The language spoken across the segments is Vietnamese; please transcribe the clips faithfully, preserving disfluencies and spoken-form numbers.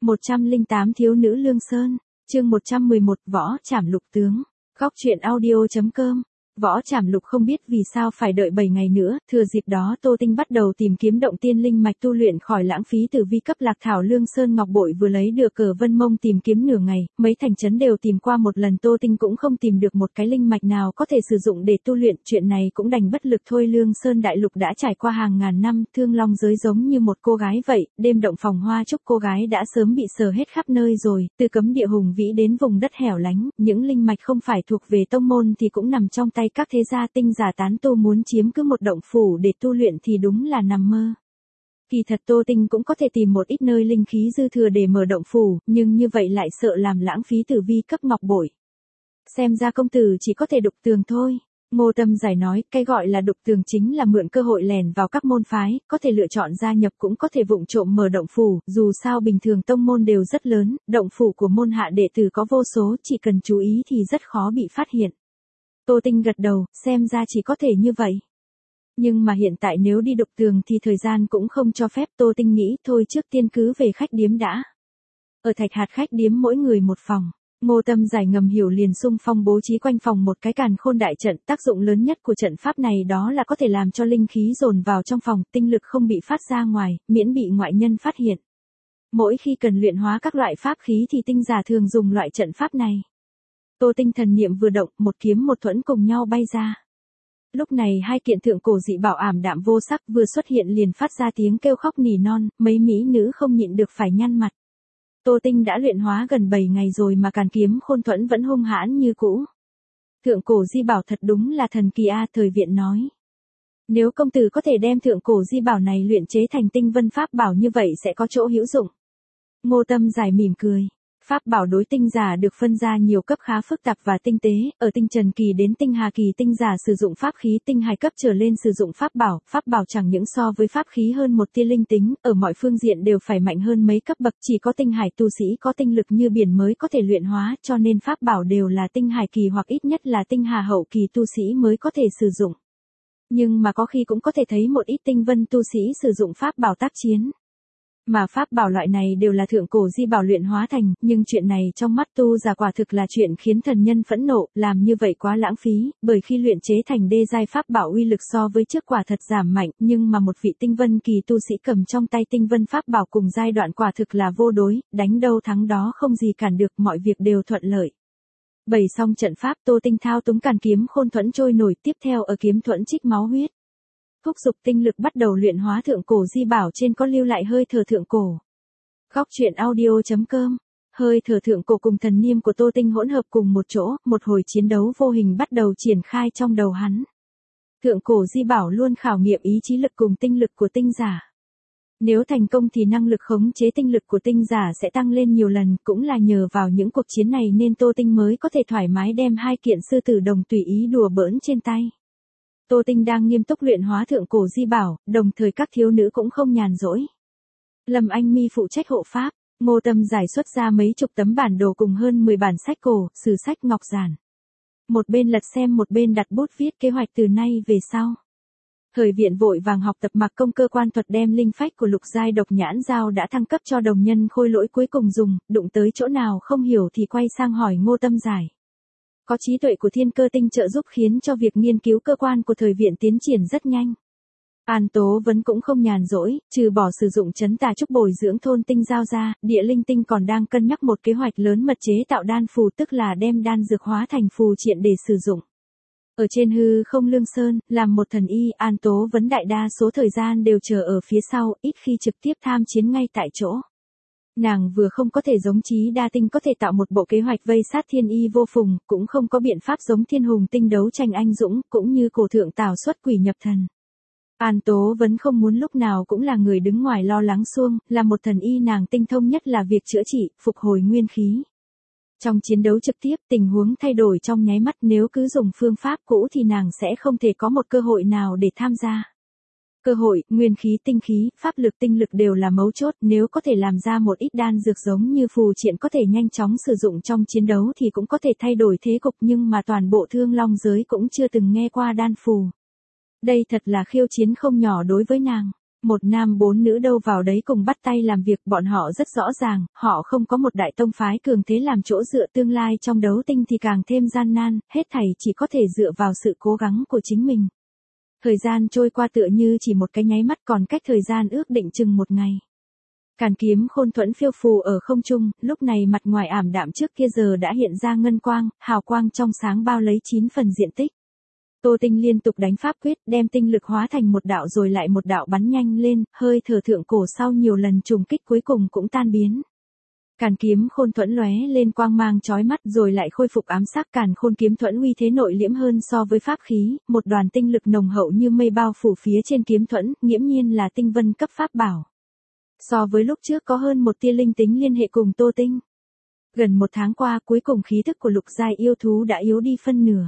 một trăm lẻ tám Thiếu nữ Lương Sơn, chương một trăm mười một Võ Trảm Lục tướng. Góc truyện audio chấm com. Võ Trảm Lục không biết vì sao phải đợi bảy ngày nữa, thừa dịp đó Tô Tinh bắt đầu tìm kiếm động tiên linh mạch tu luyện khỏi lãng phí từ vi cấp lạc thảo Lương Sơn Ngọc bội vừa lấy được cờ Vân Mông tìm kiếm nửa ngày, mấy thành trấn đều tìm qua một lần Tô Tinh cũng không tìm được một cái linh mạch nào có thể sử dụng để tu luyện, chuyện này cũng đành bất lực thôi. Lương Sơn đại lục đã trải qua hàng ngàn năm, thương long giới giống như một cô gái vậy, đêm động phòng hoa trúc cô gái đã sớm bị sờ hết khắp nơi rồi, từ cấm địa hùng vĩ đến vùng đất hẻo lánh, những linh mạch không phải thuộc về tông môn thì cũng nằm trong tay các thế gia tinh giả tán tu, muốn chiếm cứ một động phủ để tu luyện thì đúng là nằm mơ. Kỳ thật Tô Tinh cũng có thể tìm một ít nơi linh khí dư thừa để mở động phủ, nhưng như vậy lại sợ làm lãng phí tử vi cấp ngọc bội. Xem ra công tử chỉ có thể đục tường thôi. Ngô Tâm Giải nói, cái gọi là đục tường chính là mượn cơ hội lèn vào các môn phái, có thể lựa chọn gia nhập cũng có thể vụng trộm mở động phủ, dù sao bình thường tông môn đều rất lớn, động phủ của môn hạ đệ tử có vô số, chỉ cần chú ý thì rất khó bị phát hiện. Tô Tinh gật đầu, xem ra chỉ có thể như vậy. Nhưng mà hiện tại nếu đi đục tường thì thời gian cũng không cho phép. Tô Tinh nghĩ thôi trước tiên cứ về khách điếm đã. Ở Thạch Hạt khách điếm mỗi người một phòng. Ngô Tâm Giải ngầm hiểu liền xung phong bố trí quanh phòng một cái càn khôn đại trận. Tác dụng lớn nhất của trận pháp này đó là có thể làm cho linh khí dồn vào trong phòng, tinh lực không bị phát ra ngoài, miễn bị ngoại nhân phát hiện. Mỗi khi cần luyện hóa các loại pháp khí thì tinh giả thường dùng loại trận pháp này. Tô Tinh thần niệm vừa động, một kiếm một thuẫn cùng nhau bay ra. Lúc này hai kiện thượng cổ dị bảo ảm đạm vô sắc vừa xuất hiện liền phát ra tiếng kêu khóc nỉ non, mấy mỹ nữ không nhịn được phải nhăn mặt. Tô Tinh đã luyện hóa gần bảy ngày rồi mà càn kiếm khôn thuẫn vẫn hung hãn như cũ. Thượng cổ di bảo thật đúng là thần kỳ a, Thời Viện nói. Nếu công tử có thể đem thượng cổ di bảo này luyện chế thành tinh vân pháp bảo như vậy sẽ có chỗ hữu dụng. Ngô Tâm Giải mỉm cười. Pháp bảo đối tinh giả được phân ra nhiều cấp khá phức tạp và tinh tế, ở tinh trần kỳ đến tinh hà kỳ tinh giả sử dụng pháp khí, tinh hài cấp trở lên sử dụng pháp bảo, pháp bảo chẳng những so với pháp khí hơn một tia linh tính, ở mọi phương diện đều phải mạnh hơn mấy cấp bậc, chỉ có tinh hải tu sĩ có tinh lực như biển mới có thể luyện hóa, cho nên pháp bảo đều là tinh hải kỳ hoặc ít nhất là tinh hà hậu kỳ tu sĩ mới có thể sử dụng. Nhưng mà có khi cũng có thể thấy một ít tinh vân tu sĩ sử dụng pháp bảo tác chiến. Mà pháp bảo loại này đều là thượng cổ di bảo luyện hóa thành, nhưng chuyện này trong mắt tu giả quả thực là chuyện khiến thần nhân phẫn nộ, làm như vậy quá lãng phí, bởi khi luyện chế thành đê giai pháp bảo uy lực so với trước quả thật giảm mạnh, nhưng mà một vị tinh vân kỳ tu sĩ cầm trong tay tinh vân pháp bảo cùng giai đoạn quả thực là vô đối, đánh đâu thắng đó không gì cản được, mọi việc đều thuận lợi. Bày xong trận pháp, Tô Tinh thao túng càn kiếm khôn thuẫn trôi nổi, tiếp theo ở kiếm thuẫn trích máu huyết. Thúc giục tinh lực bắt đầu luyện hóa thượng cổ di bảo trên có lưu lại hơi thở thượng cổ. Góc truyện audio chấm com. Hơi thở thượng cổ cùng thần niệm của Tô Tinh hỗn hợp cùng một chỗ, một hồi chiến đấu vô hình bắt đầu triển khai trong đầu hắn. Thượng cổ di bảo luôn khảo nghiệm ý chí lực cùng tinh lực của tinh giả. Nếu thành công thì năng lực khống chế tinh lực của tinh giả sẽ tăng lên nhiều lần, cũng là nhờ vào những cuộc chiến này nên Tô Tinh mới có thể thoải mái đem hai kiện sư tử đồng tùy ý đùa bỡn trên tay. Tô Tinh đang nghiêm túc luyện hóa thượng cổ di bảo, đồng thời các thiếu nữ cũng không nhàn rỗi. Lâm Anh Mi phụ trách hộ pháp, Ngô Tâm Giải xuất ra mấy chục tấm bản đồ cùng hơn mười bản sách cổ, sử sách ngọc giản. Một bên lật xem một bên đặt bút viết kế hoạch từ nay về sau. Thời Viện vội vàng học tập mặc công cơ quan thuật, đem linh phách của lục giai độc nhãn dao đã thăng cấp cho đồng nhân khôi lỗi cuối cùng dùng, đụng tới chỗ nào không hiểu thì quay sang hỏi Ngô Tâm Giải. Có trí tuệ của thiên cơ tinh trợ giúp khiến cho việc nghiên cứu cơ quan của Thời Viện tiến triển rất nhanh. An Tố Vấn cũng không nhàn rỗi, trừ bỏ sử dụng trấn tà trúc bồi dưỡng thôn tinh giao ra, địa linh tinh còn đang cân nhắc một kế hoạch lớn mật chế tạo đan phù, tức là đem đan dược hóa thành phù triện để sử dụng. Ở trên hư không Lương Sơn, làm một thần y, An Tố Vấn đại đa số thời gian đều chờ ở phía sau, ít khi trực tiếp tham chiến ngay tại chỗ. Nàng vừa không có thể giống Chí Đa Tinh có thể tạo một bộ kế hoạch vây sát thiên y vô phùng, cũng không có biện pháp giống Thiên Hùng Tinh đấu tranh anh dũng, cũng như cổ thượng Tào xuất quỷ nhập thần. An Tố Vấn không muốn lúc nào cũng là người đứng ngoài lo lắng xuông, là một thần y nàng tinh thông nhất là việc chữa trị, phục hồi nguyên khí. Trong chiến đấu trực tiếp, tình huống thay đổi trong nháy mắt, nếu cứ dùng phương pháp cũ thì nàng sẽ không thể có một cơ hội nào để tham gia. Cơ hội, nguyên khí, tinh khí, pháp lực, tinh lực đều là mấu chốt, nếu có thể làm ra một ít đan dược giống như phù triện có thể nhanh chóng sử dụng trong chiến đấu thì cũng có thể thay đổi thế cục, nhưng mà toàn bộ Thương Long giới cũng chưa từng nghe qua đan phù. Đây thật là khiêu chiến không nhỏ đối với nàng. Một nam bốn nữ đâu vào đấy cùng bắt tay làm việc, bọn họ rất rõ ràng, họ không có một đại tông phái cường thế làm chỗ dựa, tương lai trong đấu tinh thì càng thêm gian nan, hết thảy chỉ có thể dựa vào sự cố gắng của chính mình. Thời gian trôi qua tựa như chỉ một cái nháy mắt, còn cách thời gian ước định chừng một ngày. Càn kiếm khôn thuẫn phiêu phù ở không trung, lúc này mặt ngoài ảm đạm trước kia giờ đã hiện ra ngân quang, hào quang trong sáng bao lấy chín phần diện tích. Tô Tinh liên tục đánh pháp quyết, đem tinh lực hóa thành một đạo rồi lại một đạo bắn nhanh lên, hơi thở thượng cổ sau nhiều lần trùng kích cuối cùng cũng tan biến. Càn kiếm khôn thuẫn lóe lên quang mang chói mắt rồi lại khôi phục ám sắc. Càn khôn kiếm thuẫn uy thế nội liễm hơn so với pháp khí, một đoàn tinh lực nồng hậu như mây bao phủ phía trên kiếm thuẫn, nghiễm nhiên là tinh vân cấp pháp bảo. So với lúc trước có hơn một tia linh tính liên hệ cùng Tô Tinh. Gần một tháng qua cuối cùng khí thức của lục giai yêu thú đã yếu đi phân nửa.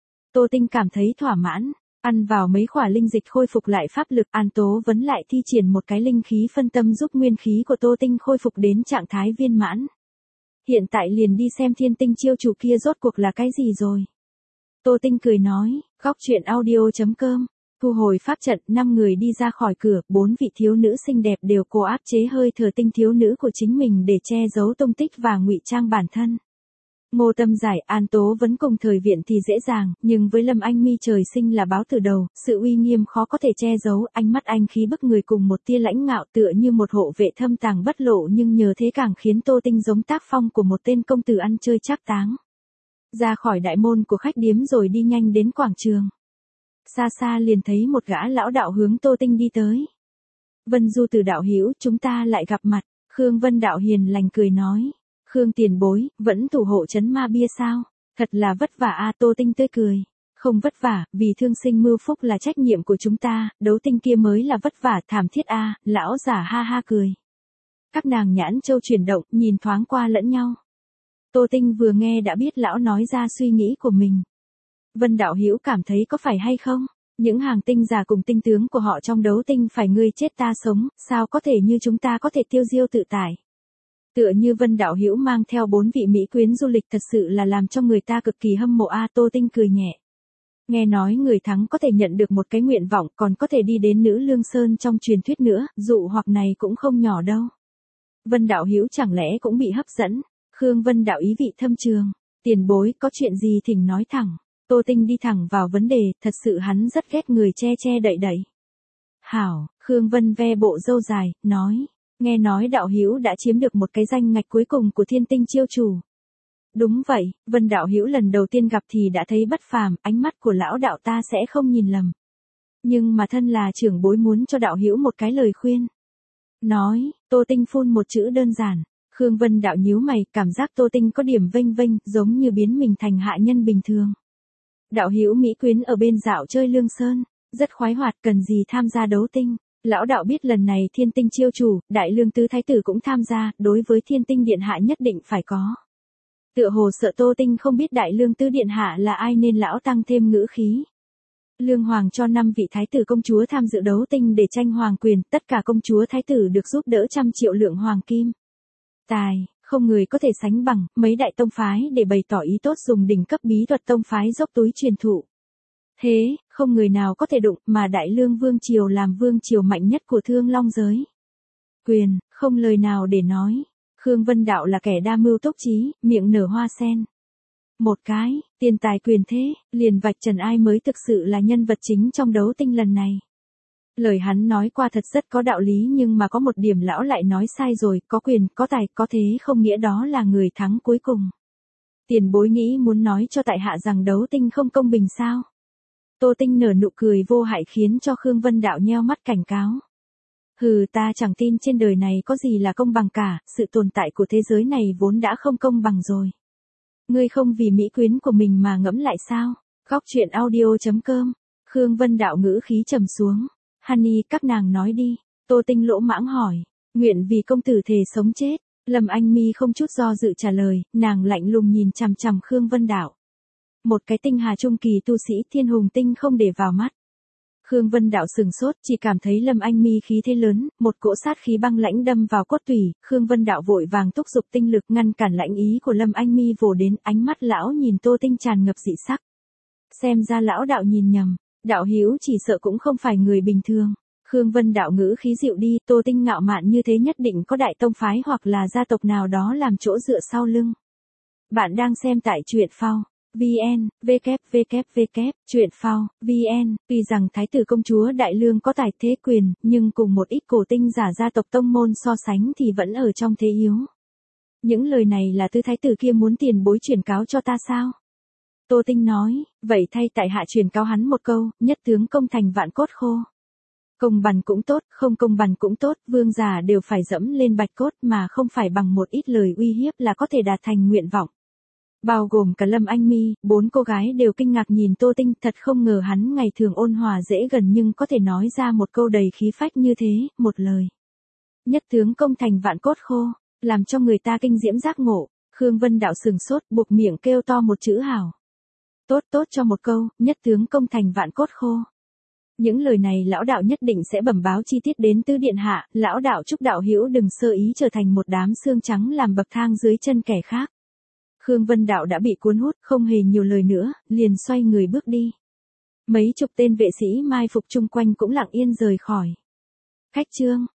Tô Tinh cảm thấy thỏa mãn, ăn vào mấy khỏa linh dịch khôi phục lại pháp lực. An Tố Vấn lại thi triển một cái linh khí phân tâm giúp nguyên khí của Tô Tinh khôi phục đến trạng thái viên mãn. Hiện tại liền đi xem thiên tinh chiêu chủ kia rốt cuộc là cái gì rồi. Tô Tinh cười nói, góc truyện audio chấm com. Thu hồi pháp trận, năm người đi ra khỏi cửa, bốn vị thiếu nữ xinh đẹp đều cố áp chế hơi thở tinh thiếu nữ của chính mình để che giấu tung tích và ngụy trang bản thân. Ngô Tâm Giải, An Tố Vấn cùng thời viện thì dễ dàng, nhưng với Lâm Anh Mi trời sinh là báo từ đầu, sự uy nghiêm khó có thể che giấu, ánh mắt anh khí bức người cùng một tia lãnh ngạo tựa như một hộ vệ thâm tàng bất lộ, nhưng nhờ thế càng khiến Tô Tinh giống tác phong của một tên công tử ăn chơi trác táng. Ra khỏi đại môn của khách điếm rồi đi nhanh đến quảng trường. Xa xa liền thấy một gã lão đạo hướng Tô Tinh đi tới. Vân Du Từ đạo hữu, chúng ta lại gặp mặt. Khương Vân đạo hiền lành cười nói. Khương tiền bối, vẫn thủ hộ trấn ma bia sao? Thật là vất vả a. Tô Tinh tươi cười. Không vất vả, vì thương sinh mưu phúc là trách nhiệm của chúng ta, đấu tinh kia mới là vất vả thảm thiết a. Lão giả ha ha cười. Các nàng nhãn châu chuyển động, nhìn thoáng qua lẫn nhau. Tô Tinh vừa nghe đã biết lão nói ra suy nghĩ của mình. Vân đạo hữu cảm thấy có phải hay không? Những hàng tinh giả cùng tinh tướng của họ trong đấu tinh phải ngươi chết ta sống, sao có thể như chúng ta có thể tiêu diêu tự tại? Tựa như Vân đạo hữu mang theo bốn vị mỹ quyến du lịch thật sự là làm cho người ta cực kỳ hâm mộ a. Tô Tinh cười nhẹ. Nghe nói người thắng có thể nhận được một cái nguyện vọng, còn có thể đi đến Nữ Lương Sơn trong truyền thuyết nữa, dụ hoặc này cũng không nhỏ đâu. Vân đạo hữu chẳng lẽ cũng bị hấp dẫn? Khương Vân đạo ý vị thâm trường. Tiền bối có chuyện gì thỉnh nói thẳng. Tô Tinh đi thẳng vào vấn đề, thật sự hắn rất ghét người che che đậy đậy. Hảo, Khương Vân ve bộ râu dài, nói, nghe nói đạo hữu đã chiếm được một cái danh ngạch cuối cùng của thiên tinh chiêu chủ. Đúng vậy, Vân đạo hữu lần đầu tiên gặp thì đã thấy bất phàm, ánh mắt của lão đạo ta sẽ không nhìn lầm. Nhưng mà thân là trưởng bối muốn cho đạo hữu một cái lời khuyên. Nói, Tô Tinh phun một chữ đơn giản. Khương Vân đạo nhíu mày, cảm giác Tô Tinh có điểm vênh vênh, giống như biến mình thành hạ nhân bình thường. Đạo hữu mỹ quyến ở bên dạo chơi Lương Sơn, rất khoái hoạt, cần gì tham gia đấu tinh. Lão đạo biết lần này thiên tinh chiêu chủ, đại lương tứ thái tử cũng tham gia, đối với thiên tinh điện hạ nhất định phải có. Tựa hồ sợ Tô Tinh không biết đại lương tứ điện hạ là ai nên lão tăng thêm ngữ khí. Lương hoàng cho năm vị thái tử công chúa tham dự đấu tinh để tranh hoàng quyền, tất cả công chúa thái tử được giúp đỡ trăm triệu lượng hoàng kim. Tài, không người có thể sánh bằng, mấy đại tông phái để bày tỏ ý tốt dùng đỉnh cấp bí thuật tông phái dốc túi truyền thụ. Thế, không người nào có thể đụng, mà đại lương vương triều làm vương triều mạnh nhất của thương long giới. Quyền, không lời nào để nói. Khương Vân đạo là kẻ đa mưu túc trí, miệng nở hoa sen. Một cái, tiền tài quyền thế, liền vạch trần ai mới thực sự là nhân vật chính trong đấu tinh lần này. Lời hắn nói qua thật rất có đạo lý, nhưng mà có một điểm lão lại nói sai rồi, có quyền, có tài, có thế không nghĩa đó là người thắng cuối cùng. Tiền bối nghĩ muốn nói cho tại hạ rằng đấu tinh không công bình sao? Tô Tinh nở nụ cười vô hại khiến cho Khương Vân đạo nheo mắt cảnh cáo. Hừ, ta chẳng tin trên đời này có gì là công bằng cả, sự tồn tại của thế giới này vốn đã không công bằng rồi. Ngươi không vì mỹ quyến của mình mà ngẫm lại sao? Góc truyện audio chấm com. Khương Vân đạo ngữ khí trầm xuống. Honey, các nàng nói đi. Tô Tinh lỗ mãng hỏi. Nguyện vì công tử thề sống chết. Lâm Anh Mi không chút do dự trả lời, nàng lạnh lùng nhìn chằm chằm Khương Vân đạo. Một cái tinh hà trung kỳ tu sĩ thiên hùng tinh không để vào mắt. Khương Vân đạo sừng sốt, chỉ cảm thấy Lâm Anh Mi khí thế lớn, một cỗ sát khí băng lãnh đâm vào cốt tủy, Khương Vân đạo vội vàng thúc giục tinh lực ngăn cản lãnh ý của Lâm Anh Mi vồ đến, ánh mắt lão nhìn Tô Tinh tràn ngập dị sắc. Xem ra lão đạo nhìn nhầm, đạo hữu chỉ sợ cũng không phải người bình thường. Khương Vân Đạo ngữ khí dịu đi, Tô Tinh ngạo mạn như thế nhất định có đại tông phái hoặc là gia tộc nào đó làm chỗ dựa sau lưng. Bạn đang xem tại truyện phao. vn, www, truyện phao, vn, tuy rằng thái tử công chúa Đại Lương có tài thế quyền, nhưng cùng một ít cổ tinh giả gia tộc tông môn so sánh thì vẫn ở trong thế yếu. Những lời này là tư thái tử kia muốn tiền bối truyền cáo cho ta sao? Tô Tinh nói, vậy thay tại hạ truyền cáo hắn một câu, nhất tướng công thành vạn cốt khô. Công bằng cũng tốt, không công bằng cũng tốt, vương giả đều phải dẫm lên bạch cốt mà không phải bằng một ít lời uy hiếp là có thể đạt thành nguyện vọng. Bao gồm cả Lâm Anh Mi, bốn cô gái đều kinh ngạc nhìn Tô Tinh, thật không ngờ hắn ngày thường ôn hòa dễ gần nhưng có thể nói ra một câu đầy khí phách như thế, một lời. Nhất tướng công thành vạn cốt khô, làm cho người ta kinh diễm giác ngộ. Khương Vân Đạo sừng sốt, buộc miệng kêu to một chữ hảo. Tốt tốt cho một câu, nhất tướng công thành vạn cốt khô. Những lời này lão đạo nhất định sẽ bẩm báo chi tiết đến Tư điện hạ, lão đạo chúc đạo hữu đừng sơ ý trở thành một đám xương trắng làm bậc thang dưới chân kẻ khác. Khương Vân Đạo đã bị cuốn hút, không hề nhiều lời nữa, liền xoay người bước đi. Mấy chục tên vệ sĩ mai phục chung quanh cũng lặng yên rời khỏi. Khách trương,